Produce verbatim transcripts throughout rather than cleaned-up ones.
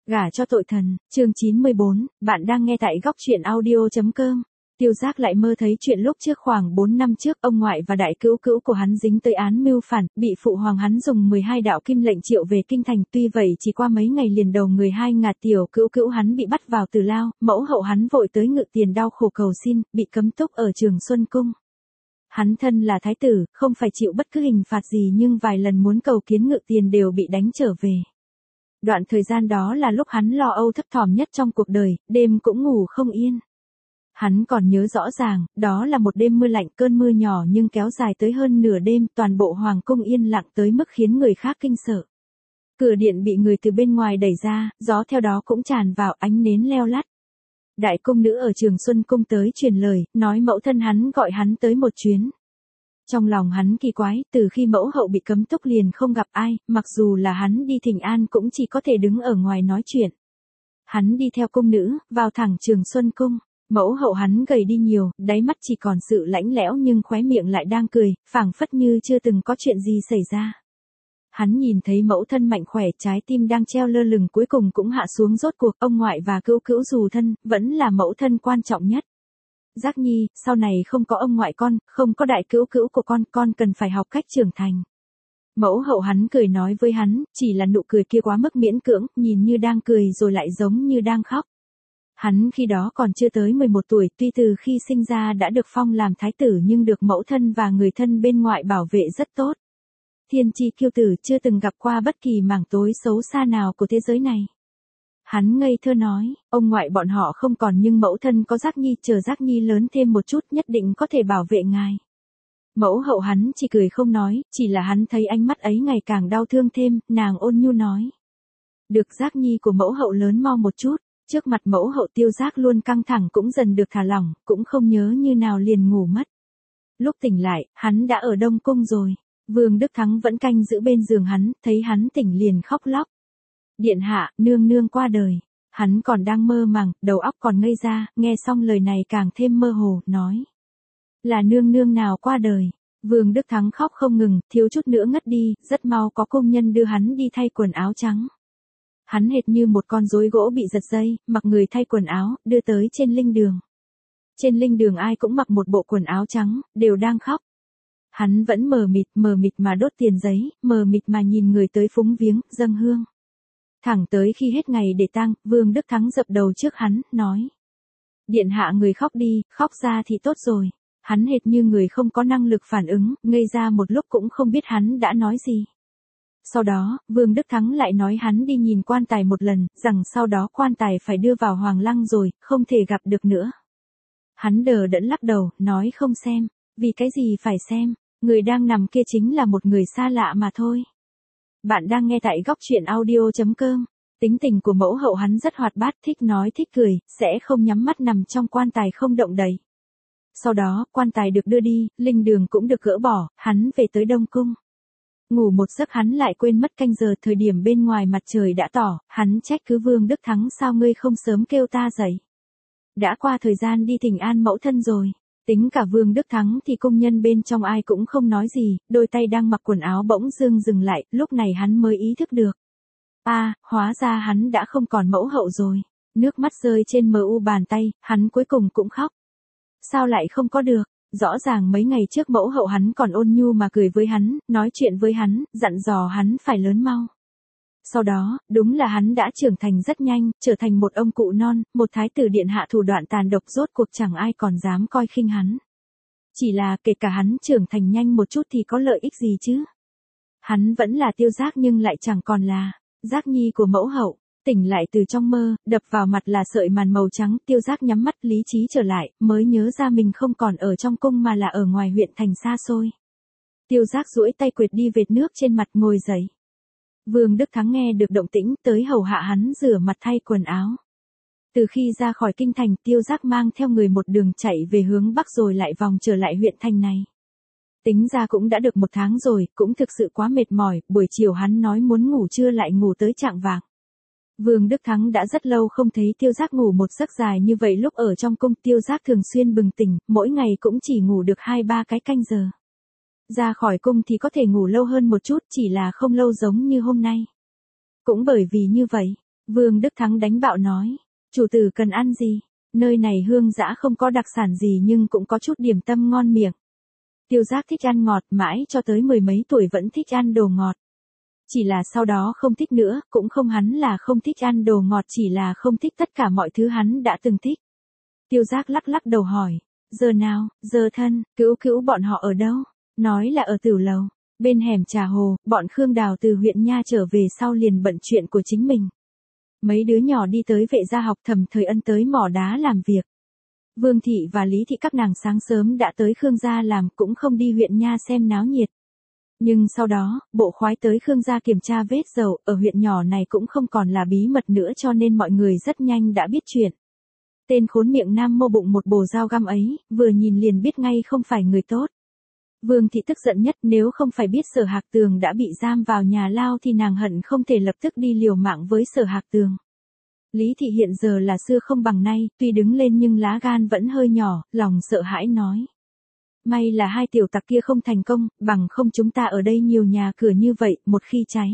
Gả cho tội thần, chương chín mươi bốn, bạn đang nghe tại góc truyện audio.com. Tiêu Giác lại mơ thấy chuyện lúc trước khoảng bốn năm trước, ông ngoại và đại cữu cữu của hắn dính tới án mưu phản, bị phụ hoàng hắn dùng mười hai đạo kim lệnh triệu về kinh thành. Tuy vậy chỉ qua mấy ngày liền đầu người hai ngạt tiểu cữu cữu hắn bị bắt vào tử lao, mẫu hậu hắn vội tới ngự tiền đau khổ cầu xin, bị cấm túc ở Trường Xuân Cung. Hắn thân là thái tử, không phải chịu bất cứ hình phạt gì nhưng vài lần muốn cầu kiến ngự tiền đều bị đánh trở về. Đoạn thời gian đó là lúc hắn lo âu thấp thỏm nhất trong cuộc đời, đêm cũng ngủ không yên. Hắn còn nhớ rõ ràng, đó là một đêm mưa lạnh, cơn mưa nhỏ nhưng kéo dài tới hơn nửa đêm, toàn bộ hoàng cung yên lặng tới mức khiến người khác kinh sợ. Cửa điện bị người từ bên ngoài đẩy ra, gió theo đó cũng tràn vào, ánh nến leo lắt. Đại cung nữ ở Trường Xuân Cung tới truyền lời, nói mẫu thân hắn gọi hắn tới một chuyến. Trong lòng hắn kỳ quái, từ khi mẫu hậu bị cấm túc liền không gặp ai, mặc dù là hắn đi thỉnh an cũng chỉ có thể đứng ở ngoài nói chuyện. Hắn đi theo cung nữ, vào thẳng Trường Xuân Cung. Mẫu hậu hắn gầy đi nhiều, đáy mắt chỉ còn sự lãnh lẽo nhưng khóe miệng lại đang cười, phảng phất như chưa từng có chuyện gì xảy ra. Hắn nhìn thấy mẫu thân mạnh khỏe, trái tim đang treo lơ lửng cuối cùng cũng hạ xuống rốt cuộc, ông ngoại và cữu cữu dù thân, vẫn là mẫu thân quan trọng nhất. Giác Nhi, sau này không có ông ngoại con, không có đại cữu cữu của con, con cần phải học cách trưởng thành. Mẫu hậu hắn cười nói với hắn, chỉ là nụ cười kia quá mức miễn cưỡng, nhìn như đang cười rồi lại giống như đang khóc. Hắn khi đó còn chưa tới mười một tuổi, tuy từ khi sinh ra đã được phong làm thái tử nhưng được mẫu thân và người thân bên ngoại bảo vệ rất tốt. Thiên chi kiêu tử, chưa từng gặp qua bất kỳ mảng tối xấu xa nào của thế giới này. Hắn ngây thơ nói, ông ngoại bọn họ không còn nhưng mẫu thân có Giác Nhi, chờ Giác Nhi lớn thêm một chút nhất định có thể bảo vệ ngài. Mẫu hậu hắn chỉ cười không nói, chỉ là hắn thấy ánh mắt ấy ngày càng đau thương thêm, nàng ôn nhu nói. Được Giác Nhi của mẫu hậu lớn mau một chút, trước mặt mẫu hậu Tiêu Giác luôn căng thẳng cũng dần được thả lỏng, cũng không nhớ như nào liền ngủ mất. Lúc tỉnh lại, hắn đã ở Đông Cung rồi, Vương Đức Thắng vẫn canh giữ bên giường hắn, thấy hắn tỉnh liền khóc lóc. Điện hạ, nương nương qua đời. Hắn còn đang mơ màng, đầu óc còn ngây ra, nghe xong lời này càng thêm mơ hồ, nói. Là nương nương nào qua đời? Vương Đức Thắng khóc không ngừng, thiếu chút nữa ngất đi, rất mau có công nhân đưa hắn đi thay quần áo trắng. Hắn hệt như một con rối gỗ bị giật dây, mặc người thay quần áo, đưa tới trên linh đường. Trên linh đường ai cũng mặc một bộ quần áo trắng, đều đang khóc. Hắn vẫn mờ mịt, mờ mịt mà đốt tiền giấy, mờ mịt mà nhìn người tới phúng viếng, dâng hương. Thẳng tới khi hết ngày để tang, Vương Đức Thắng dập đầu trước hắn, nói. Điện hạ người khóc đi, khóc ra thì tốt rồi. Hắn hệt như người không có năng lực phản ứng, ngây ra một lúc cũng không biết hắn đã nói gì. Sau đó, Vương Đức Thắng lại nói hắn đi nhìn quan tài một lần, rằng sau đó quan tài phải đưa vào hoàng lăng rồi, không thể gặp được nữa. Hắn đờ đẫn lắc đầu, nói không xem, vì cái gì phải xem, người đang nằm kia chính là một người xa lạ mà thôi. Bạn đang nghe tại góc truyện audio.com. Tính tình của mẫu hậu hắn rất hoạt bát, thích nói thích cười, sẽ không nhắm mắt nằm trong quan tài không động đậy. Sau đó, quan tài được đưa đi, linh đường cũng được gỡ bỏ, hắn về tới Đông Cung. Ngủ một giấc hắn lại quên mất canh giờ, thời điểm bên ngoài mặt trời đã tỏ, hắn trách cứ Vương Đức Thắng sao ngươi không sớm kêu ta dậy. Đã qua thời gian đi thỉnh an mẫu thân rồi. Tính cả Vương Đức Thắng thì công nhân bên trong ai cũng không nói gì, đôi tay đang mặc quần áo bỗng dưng dừng lại, lúc này hắn mới ý thức được. À, hóa ra hắn đã không còn mẫu hậu rồi. Nước mắt rơi trên mờ u bàn tay, hắn cuối cùng cũng khóc. Sao lại không có được? Rõ ràng mấy ngày trước mẫu hậu hắn còn ôn nhu mà cười với hắn, nói chuyện với hắn, dặn dò hắn phải lớn mau. Sau đó, đúng là hắn đã trưởng thành rất nhanh, trở thành một ông cụ non, một thái tử điện hạ thủ đoạn tàn độc, rốt cuộc chẳng ai còn dám coi khinh hắn. Chỉ là kể cả hắn trưởng thành nhanh một chút thì có lợi ích gì chứ? Hắn vẫn là Tiêu Giác nhưng lại chẳng còn là Giác Nhi của mẫu hậu. Tỉnh lại từ trong mơ, đập vào mặt là sợi màn màu trắng, Tiêu Giác nhắm mắt lý trí trở lại, mới nhớ ra mình không còn ở trong cung mà là ở ngoài huyện thành xa xôi. Tiêu Giác duỗi tay quệt đi vệt nước trên mặt, ngồi dậy. Vương Đức Thắng nghe được động tĩnh, tới hầu hạ hắn rửa mặt thay quần áo. Từ khi ra khỏi kinh thành, Tiêu Giác mang theo người một đường chạy về hướng bắc rồi lại vòng trở lại huyện thành này. Tính ra cũng đã được một tháng rồi, cũng thực sự quá mệt mỏi, buổi chiều hắn nói muốn ngủ trưa lại ngủ tới chạng vạng. Vương Đức Thắng đã rất lâu không thấy Tiêu Giác ngủ một giấc dài như vậy, lúc ở trong cung Tiêu Giác thường xuyên bừng tỉnh, mỗi ngày cũng chỉ ngủ được hai ba cái canh giờ. Ra khỏi cung thì có thể ngủ lâu hơn một chút, chỉ là không lâu giống như hôm nay. Cũng bởi vì như vậy, Vương Đức Thắng đánh bạo nói, chủ tử cần ăn gì? Nơi này hương dã không có đặc sản gì nhưng cũng có chút điểm tâm ngon miệng. Tiêu Giác thích ăn ngọt, mãi cho tới mười mấy tuổi vẫn thích ăn đồ ngọt. Chỉ là sau đó không thích nữa, cũng không hắn là không thích ăn đồ ngọt, chỉ là không thích tất cả mọi thứ hắn đã từng thích. Tiêu Giác lắc lắc đầu hỏi, giờ nào, giờ thân, Cữu Cữu bọn họ ở đâu? Nói là ở Tửu Lầu, bên hẻm Trà Hồ. Bọn Khương Đào từ huyện Nha trở về sau liền bận chuyện của chính mình. Mấy đứa nhỏ đi tới Vệ gia học, Thẩm Thời Ân tới mỏ đá làm việc. Vương Thị và Lý Thị các nàng sáng sớm đã tới Khương gia làm, cũng không đi huyện Nha xem náo nhiệt. Nhưng sau đó, bộ khoái tới Khương gia kiểm tra vết dầu, ở huyện nhỏ này cũng không còn là bí mật nữa, cho nên mọi người rất nhanh đã biết chuyện. Tên khốn miệng nam mô bụng một bồ dao găm ấy, vừa nhìn liền biết ngay không phải người tốt. Vương Thị tức giận nhất, nếu không phải biết Sở Hạc Tường đã bị giam vào nhà lao thì nàng hận không thể lập tức đi liều mạng với Sở Hạc Tường. Lý Thị hiện giờ là xưa không bằng nay, tuy đứng lên nhưng lá gan vẫn hơi nhỏ, lòng sợ hãi nói. May là hai tiểu tặc kia không thành công, bằng không chúng ta ở đây nhiều nhà cửa như vậy, một khi cháy.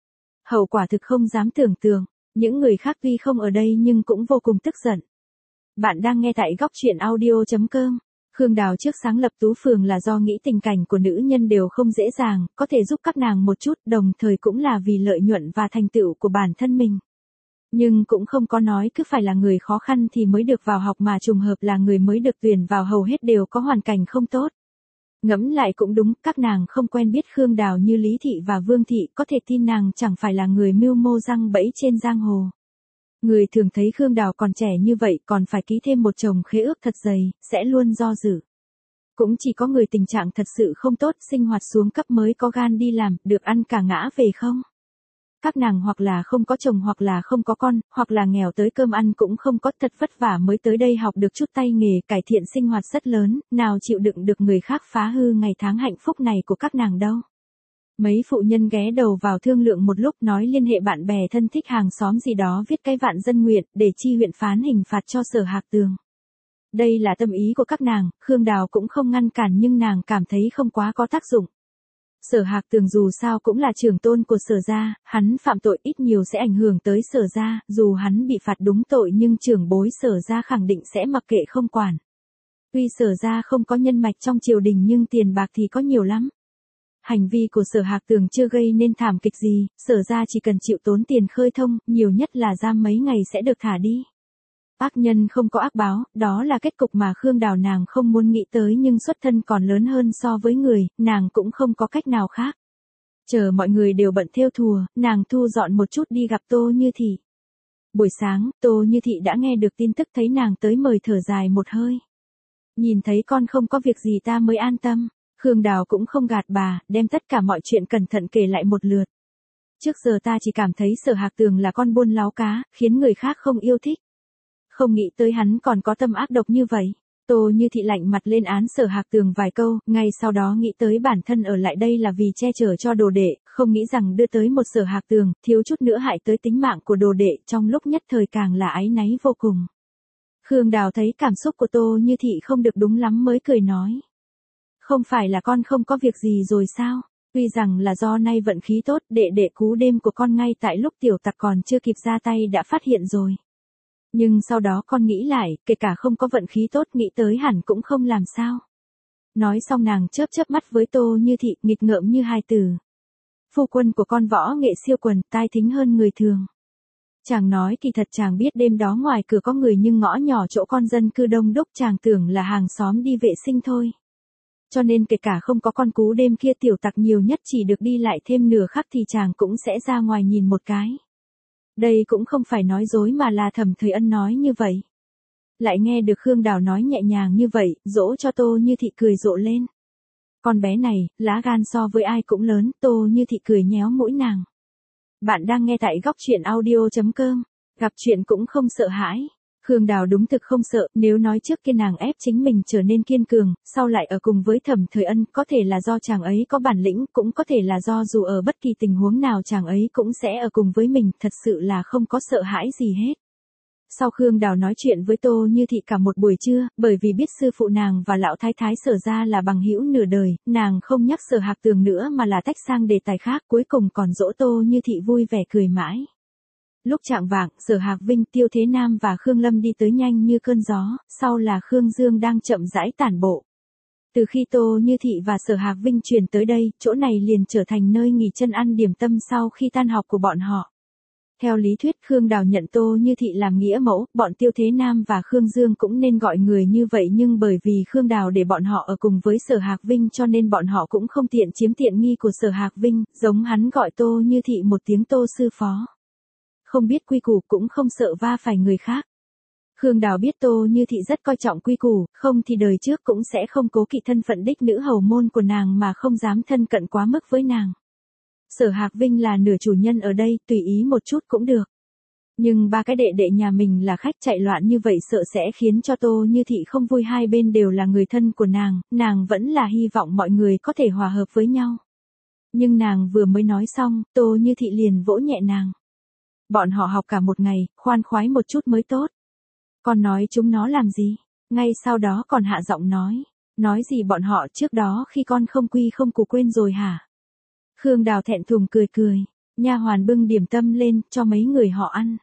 Hậu quả thực không dám tưởng tượng, những người khác tuy không ở đây nhưng cũng vô cùng tức giận. Bạn đang nghe tại góc truyện audio chấm com. Khương Đào trước sáng lập Tú Phường là do nghĩ tình cảnh của nữ nhân đều không dễ dàng, có thể giúp các nàng một chút, đồng thời cũng là vì lợi nhuận và thành tựu của bản thân mình. Nhưng cũng không có nói cứ phải là người khó khăn thì mới được vào học, mà trùng hợp là người mới được tuyển vào hầu hết đều có hoàn cảnh không tốt. Ngẫm lại cũng đúng, các nàng không quen biết Khương Đào như Lý Thị và Vương Thị, có thể tin nàng chẳng phải là người mưu mô răng bẫy trên giang hồ. Người thường thấy Khương Đào còn trẻ như vậy còn phải ký thêm một chồng khế ước thật dày, sẽ luôn do dự. Cũng chỉ có người tình trạng thật sự không tốt, sinh hoạt xuống cấp mới có gan đi làm, được ăn cả ngã về không. Các nàng hoặc là không có chồng hoặc là không có con, hoặc là nghèo tới cơm ăn cũng không có, thật vất vả mới tới đây học được chút tay nghề, cải thiện sinh hoạt rất lớn, nào chịu đựng được người khác phá hư ngày tháng hạnh phúc này của các nàng đâu. Mấy phụ nhân ghé đầu vào thương lượng một lúc, nói liên hệ bạn bè thân thích hàng xóm gì đó viết cái vạn dân nguyện, để chi huyện phán hình phạt cho Sở Hạc Tường. Đây là tâm ý của các nàng, Khương Đào cũng không ngăn cản, nhưng nàng cảm thấy không quá có tác dụng. Sở Hạc Tường dù sao cũng là trưởng tôn của Sở gia, hắn phạm tội ít nhiều sẽ ảnh hưởng tới Sở gia, dù hắn bị phạt đúng tội nhưng trưởng bối Sở gia khẳng định sẽ mặc kệ không quản. Tuy Sở gia không có nhân mạch trong triều đình nhưng tiền bạc thì có nhiều lắm. Hành vi của Sở Hạc Tường chưa gây nên thảm kịch gì, Sở gia chỉ cần chịu tốn tiền khơi thông, nhiều nhất là giam mấy ngày sẽ được thả đi. Ác nhân không có ác báo, đó là kết cục mà Khương Đào nàng không muốn nghĩ tới, nhưng xuất thân còn lớn hơn so với người, nàng cũng không có cách nào khác. Chờ mọi người đều bận thêu thùa, nàng thu dọn một chút đi gặp Tô Như Thị. Buổi sáng, Tô Như Thị đã nghe được tin tức, thấy nàng tới mời thở dài một hơi. Nhìn thấy con không có việc gì ta mới an tâm. Khương Đào cũng không gạt bà, đem tất cả mọi chuyện cẩn thận kể lại một lượt. Trước giờ ta chỉ cảm thấy Sở Hạc Tường là con buôn láo cá, khiến người khác không yêu thích. Không nghĩ tới hắn còn có tâm ác độc như vậy. Tô Như Thị lạnh mặt lên án Sở Hạc Tường vài câu, ngay sau đó nghĩ tới bản thân ở lại đây là vì che chở cho đồ đệ, không nghĩ rằng đưa tới một Sở Hạc Tường, thiếu chút nữa hại tới tính mạng của đồ đệ, trong lúc nhất thời càng là áy náy vô cùng. Khương Đào thấy cảm xúc của Tô Như Thị không được đúng lắm mới cười nói. Không phải là con không có việc gì rồi sao? Tuy rằng là do nay vận khí tốt, đệ đệ cú đêm của con ngay tại lúc tiểu tặc còn chưa kịp ra tay đã phát hiện rồi. Nhưng sau đó con nghĩ lại, kể cả không có vận khí tốt nghĩ tới hẳn cũng không làm sao. Nói xong nàng chớp chớp mắt với Tô Như Thị, nghịch ngợm như hài tử. Phu quân của con võ nghệ siêu quần, tai thính hơn người thường. Chàng nói kỳ thật chàng biết đêm đó ngoài cửa có người, nhưng ngõ nhỏ chỗ con dân cư đông đúc, chàng tưởng là hàng xóm đi vệ sinh thôi. Cho nên kể cả không có con cú đêm kia, tiểu tặc nhiều nhất chỉ được đi lại thêm nửa khắc thì chàng cũng sẽ ra ngoài nhìn một cái. Đây cũng không phải nói dối mà là Thẩm Thời Ân nói như vậy. Lại nghe được Khương Đào nói nhẹ nhàng như vậy, dỗ cho Tô Như Thị cười rộ lên. Con bé này, lá gan so với ai cũng lớn. Tô Như Thị cười nhéo mũi nàng. Bạn đang nghe tại góc truyện audio chấm com. Gặp chuyện cũng không sợ hãi. Khương Đào đúng thực không sợ, nếu nói trước kia nàng ép chính mình trở nên kiên cường, sau lại ở cùng với Thẩm Thời Ân, có thể là do chàng ấy có bản lĩnh, cũng có thể là do dù ở bất kỳ tình huống nào chàng ấy cũng sẽ ở cùng với mình, thật sự là không có sợ hãi gì hết. Sau Khương Đào nói chuyện với Tô Như Thị cả một buổi trưa, bởi vì biết sư phụ nàng và lão thái thái Sở gia là bằng hữu nửa đời, nàng không nhắc Sở Hạc Tường nữa mà là tách sang đề tài khác, cuối cùng còn dỗ Tô Như Thị vui vẻ cười mãi. Lúc chạng vạng, Sở Hạc Vinh, Tiêu Thế Nam và Khương Lâm đi tới nhanh như cơn gió, sau là Khương Dương đang chậm rãi tản bộ. Từ khi Tô Như Thị và Sở Hạc Vinh chuyển tới đây, chỗ này liền trở thành nơi nghỉ chân ăn điểm tâm sau khi tan học của bọn họ. Theo lý thuyết Khương Đào nhận Tô Như Thị làm nghĩa mẫu, bọn Tiêu Thế Nam và Khương Dương cũng nên gọi người như vậy, nhưng bởi vì Khương Đào để bọn họ ở cùng với Sở Hạc Vinh cho nên bọn họ cũng không tiện chiếm tiện nghi của Sở Hạc Vinh, giống hắn gọi Tô Như Thị một tiếng Tô sư phó. Không biết quy củ cũng không sợ va phải người khác. Khương Đào biết Tô Như Thị rất coi trọng quy củ, không thì đời trước cũng sẽ không cố kỵ thân phận đích nữ hầu môn của nàng mà không dám thân cận quá mức với nàng. Sở Hạc Vinh là nửa chủ nhân ở đây, tùy ý một chút cũng được. Nhưng ba cái đệ đệ nhà mình là khách chạy loạn như vậy sợ sẽ khiến cho Tô Như Thị không vui, hai bên đều là người thân của nàng, nàng vẫn là hy vọng mọi người có thể hòa hợp với nhau. Nhưng nàng vừa mới nói xong, Tô Như Thị liền vỗ nhẹ nàng. Bọn họ học cả một ngày, khoan khoái một chút mới tốt. Con nói chúng nó làm gì? Ngay sau đó còn hạ giọng nói. Nói gì bọn họ trước đó khi con không quy không củ quên rồi hả? Khương Đào thẹn thùng cười cười. Nha hoàn bưng điểm tâm lên cho mấy người họ ăn.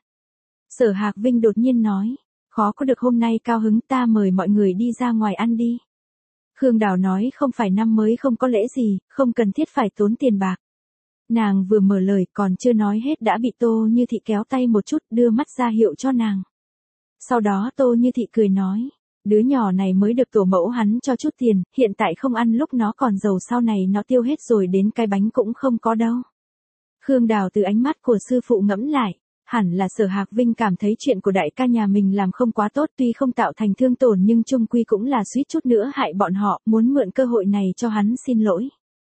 Sở Hạc Vinh đột nhiên nói. Khó có được hôm nay cao hứng, ta mời mọi người đi ra ngoài ăn đi. Khương Đào nói không phải năm mới không có lễ gì, không cần thiết phải tốn tiền bạc. Nàng vừa mở lời còn chưa nói hết đã bị Tô Như Thị kéo tay một chút đưa mắt ra hiệu cho nàng. Sau đó Tô Như Thị cười nói, đứa nhỏ này mới được tổ mẫu hắn cho chút tiền, hiện tại không ăn lúc nó còn giàu sau này nó tiêu hết rồi đến cái bánh cũng không có đâu. Khương Đào từ ánh mắt của sư phụ ngẫm lại, hẳn là Sở Hạc Vinh cảm thấy chuyện của đại ca nhà mình làm không quá tốt, tuy không tạo thành thương tổn nhưng chung quy cũng là suýt chút nữa hại bọn họ, muốn mượn cơ hội này cho hắn xin lỗi.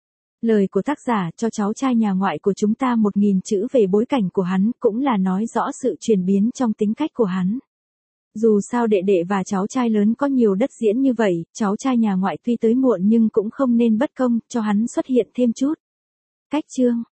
Lời của tác giả cho cháu trai nhà ngoại của chúng ta một nghìn chữ về bối cảnh của hắn cũng là nói rõ sự chuyển biến trong tính cách của hắn. Dù sao đệ đệ và cháu trai lớn có nhiều đất diễn như vậy, cháu trai nhà ngoại tuy tới muộn nhưng cũng không nên bất công, cho hắn xuất hiện thêm chút. Cách chương